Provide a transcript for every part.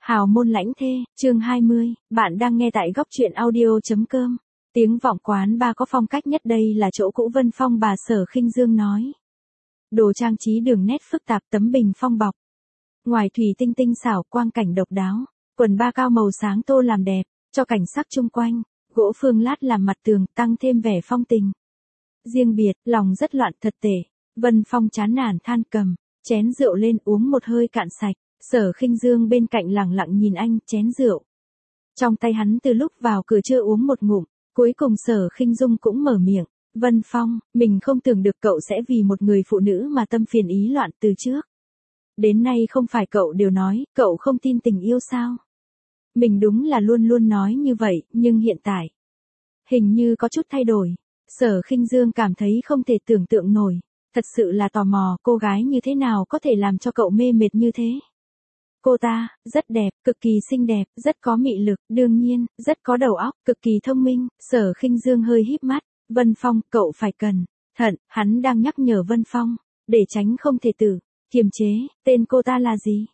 Hào môn lãnh thê, chương 20, bạn đang nghe tại góc truyện audio.com. Tiếng vọng quán ba có phong cách nhất đây là chỗ cũ Vân Phong bà Sở Khinh Dương nói. Đồ trang trí đường nét phức tạp tấm bình phong bọc. Ngoài thủy tinh tinh xảo quang cảnh độc đáo, quần ba cao màu sáng tô làm đẹp, cho cảnh sắc chung quanh, gỗ phương lát làm mặt tường tăng thêm vẻ phong tình. Riêng biệt, lòng rất loạn thật tệ, Vân Phong chán nản than cầm, chén rượu lên uống một hơi cạn sạch. Sở Khinh Dương bên cạnh lẳng lặng nhìn anh chén rượu. Trong tay hắn từ lúc vào cửa chưa uống một ngụm, cuối cùng Sở Khinh Dương cũng mở miệng. Vân Phong, mình không tưởng được cậu sẽ vì một người phụ nữ mà tâm phiền ý loạn từ trước. Đến nay không phải cậu đều nói, cậu không tin tình yêu sao? Mình đúng là luôn luôn nói như vậy, nhưng hiện tại, hình như có chút thay đổi. Sở Khinh Dương cảm thấy không thể tưởng tượng nổi. Thật sự là tò mò cô gái như thế nào có thể làm cho cậu mê mệt như thế. Cô ta, rất đẹp, cực kỳ xinh đẹp, rất có mị lực, đương nhiên, rất có đầu óc, cực kỳ thông minh. Sở Khinh Dương hơi híp mắt. Vân Phong, cậu phải cẩn thận, hắn đang nhắc nhở Vân Phong, để tránh không thể kiềm chế. Tên cô ta là gì?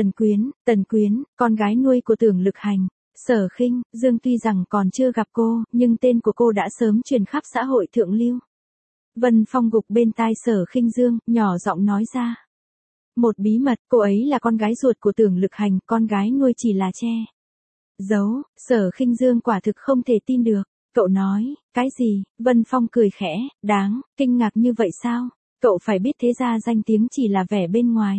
Tần Quyến, con gái nuôi của Tưởng Lực Hành. Sở Khinh Dương tuy rằng còn chưa gặp cô, nhưng tên của cô đã sớm truyền khắp xã hội thượng lưu. Vân Phong gục bên tai Sở Khinh Dương, nhỏ giọng nói ra. Một bí mật, cô ấy là con gái ruột của Tưởng Lực Hành, con gái nuôi chỉ là che giấu. Sở Khinh Dương quả thực không thể tin được. Cậu nói, cái gì? Vân Phong cười khẽ, đáng kinh ngạc như vậy sao? Cậu phải biết thế ra danh tiếng chỉ là vẻ bên ngoài.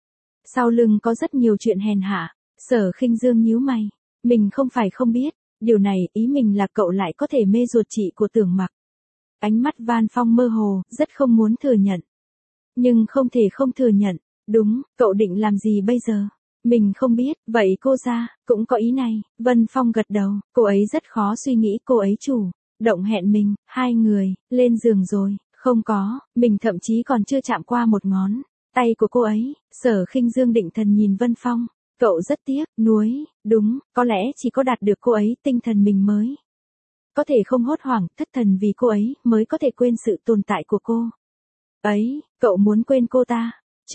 Sau lưng có rất nhiều chuyện hèn hạ. Sở Khinh Dương nhíu mày. Mình không phải không biết, điều này ý mình là cậu lại có thể mê ruột chị của Tưởng Mặc. Ánh mắt Vân Phong mơ hồ, rất không muốn thừa nhận. Nhưng không thể không thừa nhận. Đúng, cậu định làm gì bây giờ? Mình không biết, vậy cô ra, cũng có ý này. Vân Phong gật đầu, cô ấy rất khó suy nghĩ cô ấy chủ động hẹn mình, hai người, lên giường rồi, không có, mình thậm chí còn chưa chạm qua một ngón tay của cô ấy. Sở Khinh Dương định thần nhìn Vân Phong, cậu rất tiếc nuối, đúng, có lẽ chỉ có đạt được cô ấy tinh thần mình mới có thể không hốt hoảng, thất thần vì cô ấy mới có thể quên sự tồn tại của cô ấy. Cậu muốn quên cô ta?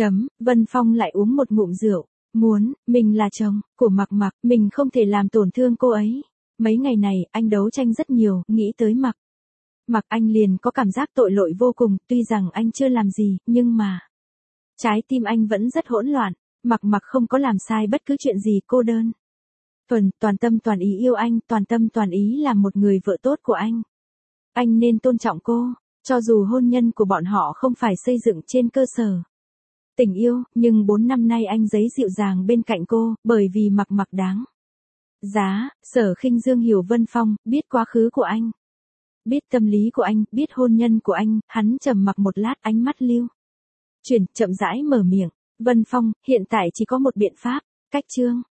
Vân Phong lại uống một ngụm rượu. Mình là chồng của Mặc Mặc, mình không thể làm tổn thương cô ấy. Mấy ngày này, anh đấu tranh rất nhiều, nghĩ tới Mặc anh liền có cảm giác tội lỗi vô cùng, tuy rằng anh chưa làm gì, nhưng mà trái tim anh vẫn rất hỗn loạn. Mặc không có làm sai bất cứ chuyện gì, cô đơn. Toàn tâm toàn ý yêu anh, toàn tâm toàn ý làm một người vợ tốt của anh. Anh nên tôn trọng cô, cho dù hôn nhân của bọn họ không phải xây dựng trên cơ sở tình yêu, nhưng 4 năm nay anh giấy dịu dàng bên cạnh cô, bởi vì Mặc đáng giá. Sở Khinh Dương hiểu Vân Phong, biết quá khứ của anh, biết tâm lý của anh, biết hôn nhân của anh. Hắn trầm mặc một lát, ánh mắt lưu chuyển, chậm rãi mở miệng. Vân Phong, hiện tại chỉ có một biện pháp. Cách chương